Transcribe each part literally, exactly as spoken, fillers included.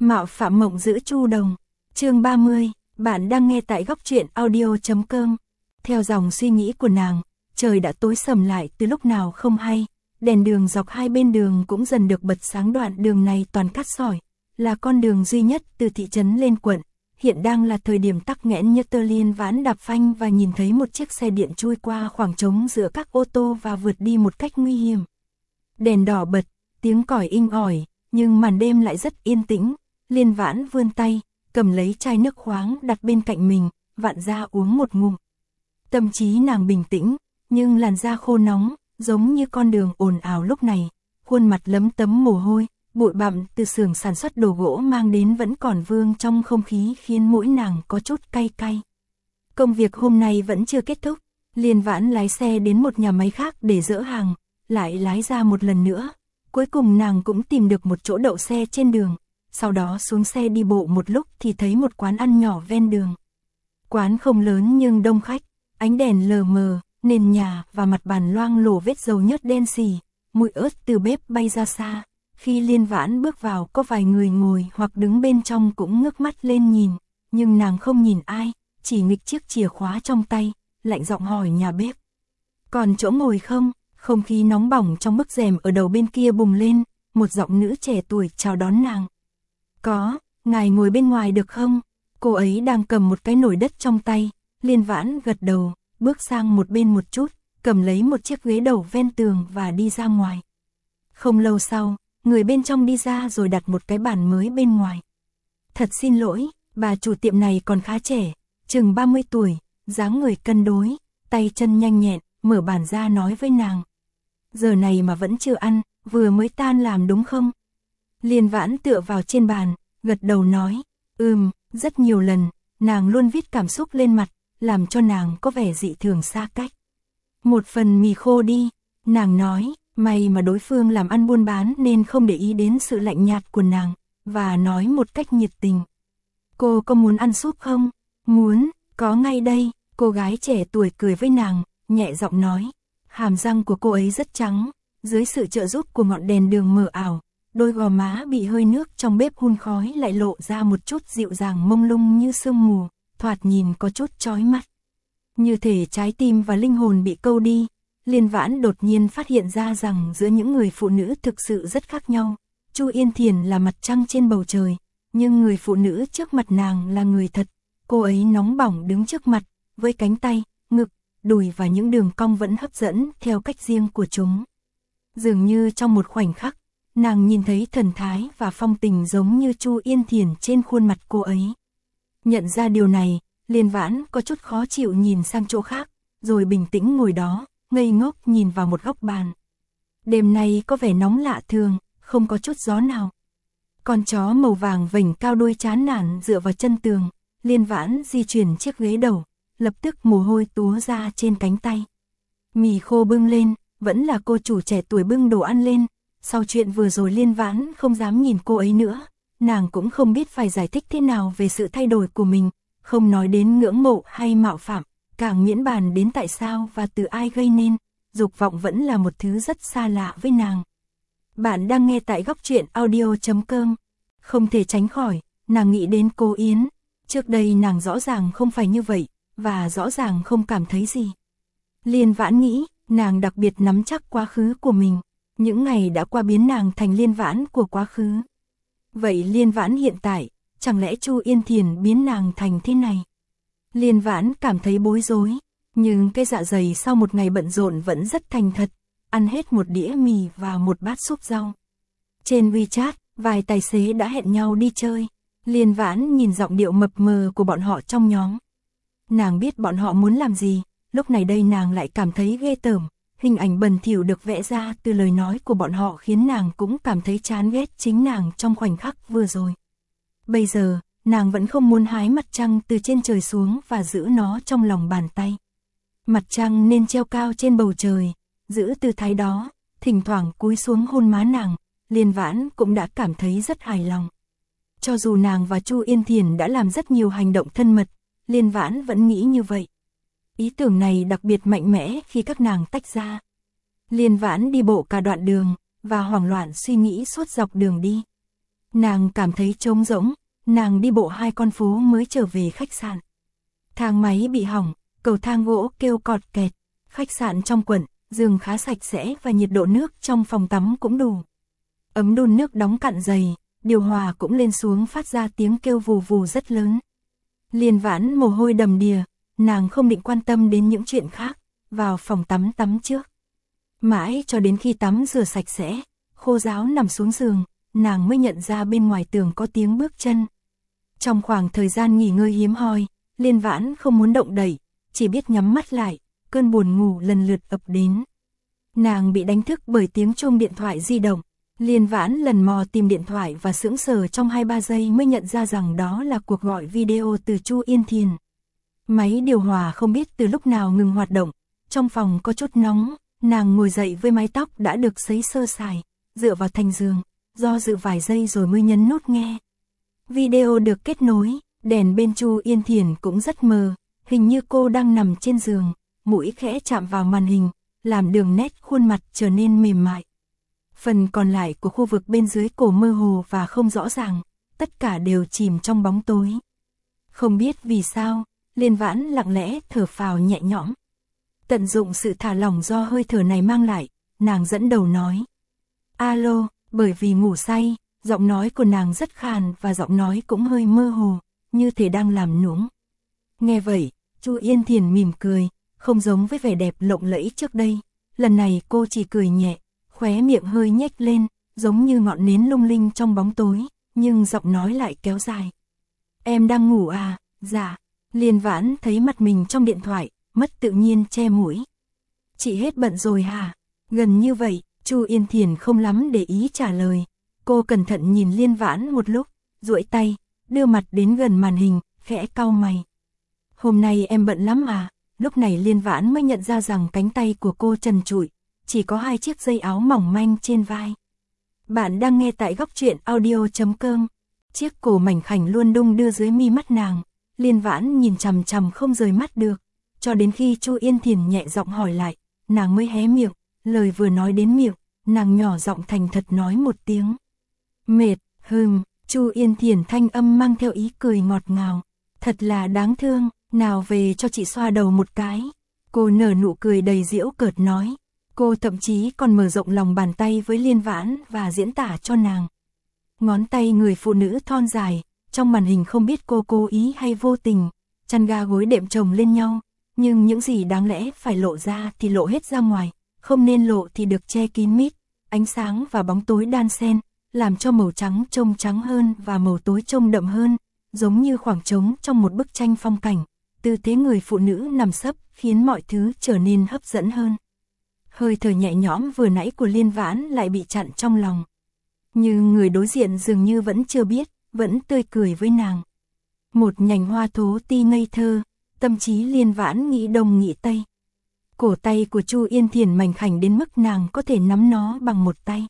Mạo phạm mộng giữ Chu Đồng. Chương ba mươi, bạn đang nghe tại góc truyện audio chấm com. Theo dòng suy nghĩ của nàng, trời đã tối sầm lại từ lúc nào không hay, đèn đường dọc hai bên đường cũng dần được bật sáng. Đoạn đường này toàn cát sỏi, là con đường duy nhất từ thị trấn lên quận. Hiện đang là thời điểm tắc nghẽn nhất. Tơ Liên Vãn đạp phanh và nhìn thấy một chiếc xe điện chui qua khoảng trống giữa các ô tô và vượt đi một cách nguy hiểm. Đèn đỏ bật, tiếng còi inh ỏi, nhưng màn đêm lại rất yên tĩnh. Liên Vãn vươn tay, cầm lấy chai nước khoáng đặt bên cạnh mình, vặn ra uống một ngụm. Tâm trí nàng bình tĩnh, nhưng làn da khô nóng, giống như con đường ồn ào lúc này. Khuôn mặt lấm tấm mồ hôi, bụi bặm từ xưởng sản xuất đồ gỗ mang đến vẫn còn vương trong không khí, khiến mũi nàng có chút cay cay. Công việc hôm nay vẫn chưa kết thúc. Liên Vãn lái xe đến một nhà máy khác để dỡ hàng, lại lái ra một lần nữa. Cuối cùng nàng cũng tìm được một chỗ đậu xe trên đường. Sau đó xuống xe đi bộ một lúc thì thấy một quán ăn nhỏ ven đường. Quán không lớn nhưng đông khách, ánh đèn lờ mờ, nền nhà và mặt bàn loang lổ vết dầu nhớt đen xì, mùi ớt từ bếp bay ra xa. Khi Liên Vãn bước vào, có vài người ngồi hoặc đứng bên trong cũng ngước mắt lên nhìn, nhưng nàng không nhìn ai, chỉ nghịch chiếc chìa khóa trong tay, lạnh giọng hỏi nhà bếp: "Còn chỗ ngồi không?" Không khí nóng bỏng trong bức rèm ở đầu bên kia bùng lên, một giọng nữ trẻ tuổi chào đón nàng. "Có, ngài ngồi bên ngoài được không?" Cô ấy đang cầm một cái nồi đất trong tay. Liên Vãn gật đầu, bước sang một bên một chút, cầm lấy một chiếc ghế đầu ven tường và đi ra ngoài. Không lâu sau, người bên trong đi ra rồi đặt một cái bàn mới bên ngoài. "Thật xin lỗi, bà chủ tiệm này còn khá trẻ, chừng ba mươi tuổi, dáng người cân đối, tay chân nhanh nhẹn, mở bàn ra nói với nàng. Giờ này mà vẫn chưa ăn, vừa mới tan làm đúng không?" Liên Vãn tựa vào trên bàn, gật đầu nói: "Ừm, rất nhiều lần." Nàng luôn viết cảm xúc lên mặt, làm cho nàng có vẻ dị thường xa cách. "Một phần mì khô đi." Nàng nói. May mà đối phương làm ăn buôn bán nên không để ý đến sự lạnh nhạt của nàng, và nói một cách nhiệt tình: "Cô có muốn ăn súp không?" "Muốn, có ngay đây." Cô gái trẻ tuổi cười với nàng, nhẹ giọng nói. Hàm răng của cô ấy rất trắng, dưới sự trợ giúp của ngọn đèn đường mờ ảo, đôi gò má bị hơi nước trong bếp hun khói lại lộ ra một chút dịu dàng mông lung như sương mù, thoạt nhìn có chút chói mắt. Như thể trái tim và linh hồn bị câu đi. Liên Vãn đột nhiên phát hiện ra rằng giữa những người phụ nữ thực sự rất khác nhau. Chu Yên Thiền là mặt trăng trên bầu trời, nhưng người phụ nữ trước mặt nàng là người thật. Cô ấy nóng bỏng đứng trước mặt, với cánh tay, ngực, đùi và những đường cong vẫn hấp dẫn theo cách riêng của chúng. Dường như trong một khoảnh khắc, nàng nhìn thấy thần thái và phong tình giống như Chu Yên Thiền trên khuôn mặt cô ấy. Nhận ra điều này, Liên Vãn có chút khó chịu nhìn sang chỗ khác, rồi bình tĩnh ngồi đó, ngây ngốc nhìn vào một góc bàn. Đêm nay có vẻ nóng lạ thường, không có chút gió nào. Con chó màu vàng vểnh cao đuôi chán nản dựa vào chân tường. Liên Vãn di chuyển chiếc ghế đầu, lập tức mồ hôi túa ra trên cánh tay. Mì khô bưng lên, vẫn là cô chủ trẻ tuổi bưng đồ ăn lên. Sau chuyện vừa rồi Liên Vãn không dám nhìn cô ấy nữa. Nàng cũng không biết phải giải thích thế nào về sự thay đổi của mình, không nói đến ngưỡng mộ hay mạo phạm, càng miễn bàn đến tại sao và từ ai gây nên. Dục vọng vẫn là một thứ rất xa lạ với nàng. Bạn đang nghe tại góc truyện audio chấm com. Không thể tránh khỏi, nàng nghĩ đến cô Yến. Trước đây nàng rõ ràng không phải như vậy, và rõ ràng không cảm thấy gì. Liên Vãn nghĩ, nàng đặc biệt nắm chắc quá khứ của mình. Những ngày đã qua biến nàng thành Liên Vãn của quá khứ. Vậy Liên Vãn hiện tại, chẳng lẽ Chu Yên Thiền biến nàng thành thế này? Liên Vãn cảm thấy bối rối, nhưng cái dạ dày sau một ngày bận rộn vẫn rất thành thật, ăn hết một đĩa mì và một bát súp rau. Trên WeChat, vài tài xế đã hẹn nhau đi chơi. Liên Vãn nhìn giọng điệu mập mờ của bọn họ trong nhóm. Nàng biết bọn họ muốn làm gì, lúc này đây nàng lại cảm thấy ghê tởm. Hình ảnh bẩn thỉu được vẽ ra từ lời nói của bọn họ khiến nàng cũng cảm thấy chán ghét chính nàng trong khoảnh khắc vừa rồi. Bây giờ, nàng vẫn không muốn hái mặt trăng từ trên trời xuống và giữ nó trong lòng bàn tay. Mặt trăng nên treo cao trên bầu trời, giữ tư thái đó, thỉnh thoảng cúi xuống hôn má nàng. Liên Vãn cũng đã cảm thấy rất hài lòng. Cho dù nàng và Chu Yên Thiền đã làm rất nhiều hành động thân mật, Liên Vãn vẫn nghĩ như vậy. Ý tưởng này đặc biệt mạnh mẽ khi các nàng tách ra. Liên Vãn đi bộ cả đoạn đường, và hoảng loạn suy nghĩ suốt dọc đường đi. Nàng cảm thấy trống rỗng, nàng đi bộ hai con phố mới trở về khách sạn. Thang máy bị hỏng, cầu thang gỗ kêu cọt kẹt, khách sạn trong quận, giường khá sạch sẽ và nhiệt độ nước trong phòng tắm cũng đủ. Ấm đun nước đóng cạn dày, điều hòa cũng lên xuống phát ra tiếng kêu vù vù rất lớn. Liên Vãn mồ hôi đầm đìa, nàng không định quan tâm đến những chuyện khác, vào phòng tắm tắm trước. Mãi cho đến khi tắm rửa sạch sẽ, khô ráo nằm xuống giường, nàng mới nhận ra bên ngoài tường có tiếng bước chân. Trong khoảng thời gian nghỉ ngơi hiếm hoi, Liên Vãn không muốn động đậy, chỉ biết nhắm mắt lại, cơn buồn ngủ lần lượt ập đến. Nàng bị đánh thức bởi tiếng chuông điện thoại di động. Liên Vãn lần mò tìm điện thoại và sững sờ trong hai ba giây mới nhận ra rằng đó là cuộc gọi video từ Chu Yên Thiền. Máy điều hòa không biết từ lúc nào ngừng hoạt động, trong phòng có chút nóng, nàng ngồi dậy với mái tóc đã được sấy sơ sài, dựa vào thành giường, do dự vài giây rồi mới nhấn nút nghe. Video được kết nối, đèn bên Chu Yên Thiền cũng rất mờ, hình như cô đang nằm trên giường, mũi khẽ chạm vào màn hình, làm đường nét khuôn mặt trở nên mềm mại. Phần còn lại của khu vực bên dưới cổ mơ hồ và không rõ ràng, tất cả đều chìm trong bóng tối. Không biết vì sao, Liên Vãn lặng lẽ thở phào nhẹ nhõm. Tận dụng sự thả lỏng do hơi thở này mang lại, nàng dẫn đầu nói. Alo, bởi vì ngủ say, giọng nói của nàng rất khàn và giọng nói cũng hơi mơ hồ, như thể đang làm nũng. Nghe vậy, Chu Yên Thiền mỉm cười, không giống với vẻ đẹp lộng lẫy trước đây. Lần này cô chỉ cười nhẹ, khóe miệng hơi nhếch lên, giống như ngọn nến lung linh trong bóng tối, nhưng giọng nói lại kéo dài. Em đang ngủ à? Dạ. Liên Vãn thấy mặt mình trong điện thoại, mất tự nhiên che mũi. Chị hết bận rồi hả? Gần như vậy, Chu Yên Thiền không lắm để ý trả lời. Cô cẩn thận nhìn Liên Vãn một lúc, duỗi tay, đưa mặt đến gần màn hình, khẽ cau mày. Hôm nay em bận lắm à? Lúc này Liên Vãn mới nhận ra rằng cánh tay của cô trần trụi, chỉ có hai chiếc dây áo mỏng manh trên vai. Bạn đang nghe tại góc truyện audio chấm com. Chiếc cổ mảnh khảnh luôn đung đưa dưới mi mắt nàng, Liên Vãn nhìn chằm chằm không rời mắt được, cho đến khi Chu Yên Thiền nhẹ giọng hỏi lại, nàng mới hé miệng, lời vừa nói đến miệng, nàng nhỏ giọng thành thật nói một tiếng. Mệt, hừm, Chu Yên Thiền thanh âm mang theo ý cười ngọt ngào, thật là đáng thương, nào về cho chị xoa đầu một cái. Cô nở nụ cười đầy giễu cợt nói. Cô thậm chí còn mở rộng lòng bàn tay với Liên Vãn và diễn tả cho nàng. Ngón tay người phụ nữ thon dài, trong màn hình không biết cô cố ý hay vô tình, chăn ga gối đệm chồng lên nhau, nhưng những gì đáng lẽ phải lộ ra thì lộ hết ra ngoài, không nên lộ thì được che kín mít, ánh sáng và bóng tối đan xen, làm cho màu trắng trông trắng hơn và màu tối trông đậm hơn, giống như khoảng trống trong một bức tranh phong cảnh. Tư thế người phụ nữ nằm sấp khiến mọi thứ trở nên hấp dẫn hơn. Hơi thở nhẹ nhõm vừa nãy của Liên Vãn lại bị chặn trong lòng. Nhưng người đối diện dường như vẫn chưa biết, vẫn tươi cười với nàng. Một nhành hoa thố ti ngây thơ, tâm trí Liên Vãn nghĩ đông nghĩ tây. Cổ tay của Chu Yên Thiền mảnh khảnh đến mức nàng có thể nắm nó bằng một tay.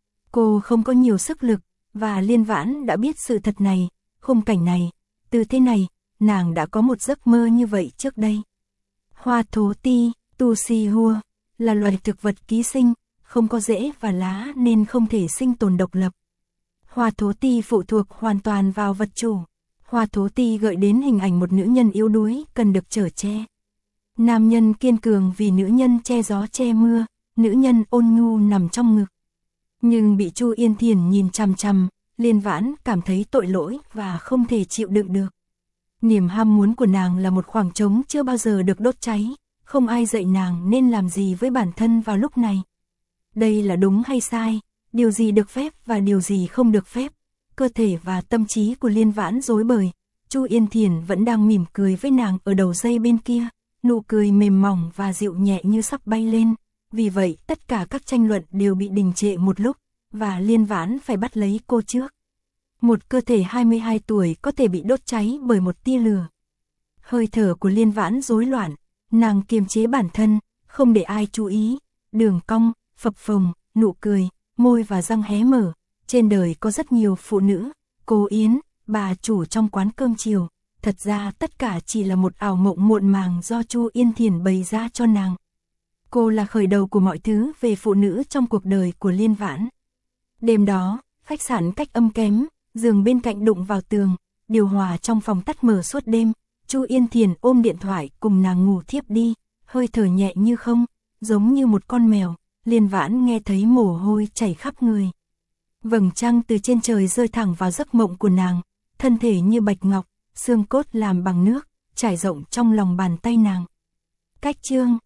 Cô không có nhiều sức lực, và Liên Vãn đã biết sự thật này, khung cảnh này, từ thế này, nàng đã có một giấc mơ như vậy trước đây. Hoa thố ti, tu si hua, là loài thực vật ký sinh, không có rễ và lá nên không thể sinh tồn độc lập. Hoa thố ti phụ thuộc hoàn toàn vào vật chủ. Hoa thố ti gợi đến hình ảnh một nữ nhân yếu đuối cần được chở che. Nam nhân kiên cường vì nữ nhân che gió che mưa, nữ nhân ôn nhu nằm trong ngực. Nhưng bị Chu Yên Thiền nhìn chằm chằm, Liên Vãn cảm thấy tội lỗi và không thể chịu đựng được. Niềm ham muốn của nàng là một khoảng trống chưa bao giờ được đốt cháy, không ai dạy nàng nên làm gì với bản thân vào lúc này. Đây là đúng hay sai, điều gì được phép và điều gì không được phép. Cơ thể và tâm trí của Liên Vãn rối bời, Chu Yên Thiền vẫn đang mỉm cười với nàng ở đầu dây bên kia, nụ cười mềm mỏng và dịu nhẹ như sắp bay lên. Vì vậy tất cả các tranh luận đều bị đình trệ một lúc, và Liên Vãn phải bắt lấy cô trước. Một cơ thể hai mươi hai tuổi có thể bị đốt cháy bởi một tia lửa. Hơi thở của Liên Vãn rối loạn, nàng kiềm chế bản thân, không để ai chú ý, đường cong, phập phồng, nụ cười, môi và răng hé mở. Trên đời có rất nhiều phụ nữ, cô Yến, bà chủ trong quán cơm chiều, thật ra tất cả chỉ là một ảo mộng muộn màng do Chu Yên Thiền bày ra cho nàng. Cô là khởi đầu của mọi thứ về phụ nữ trong cuộc đời của Liên Vãn. Đêm đó, khách sạn cách âm kém, Giường bên cạnh đụng vào tường, điều hòa trong phòng tắt mở suốt đêm, Chu Yên Thiền ôm điện thoại cùng nàng ngủ thiếp đi, hơi thở nhẹ như không, giống như một con mèo, Liên Vãn nghe thấy mồ hôi chảy khắp người. Vầng trăng từ trên trời rơi thẳng vào giấc mộng của nàng, thân thể như bạch ngọc, xương cốt làm bằng nước, trải rộng trong lòng bàn tay nàng. Cách chương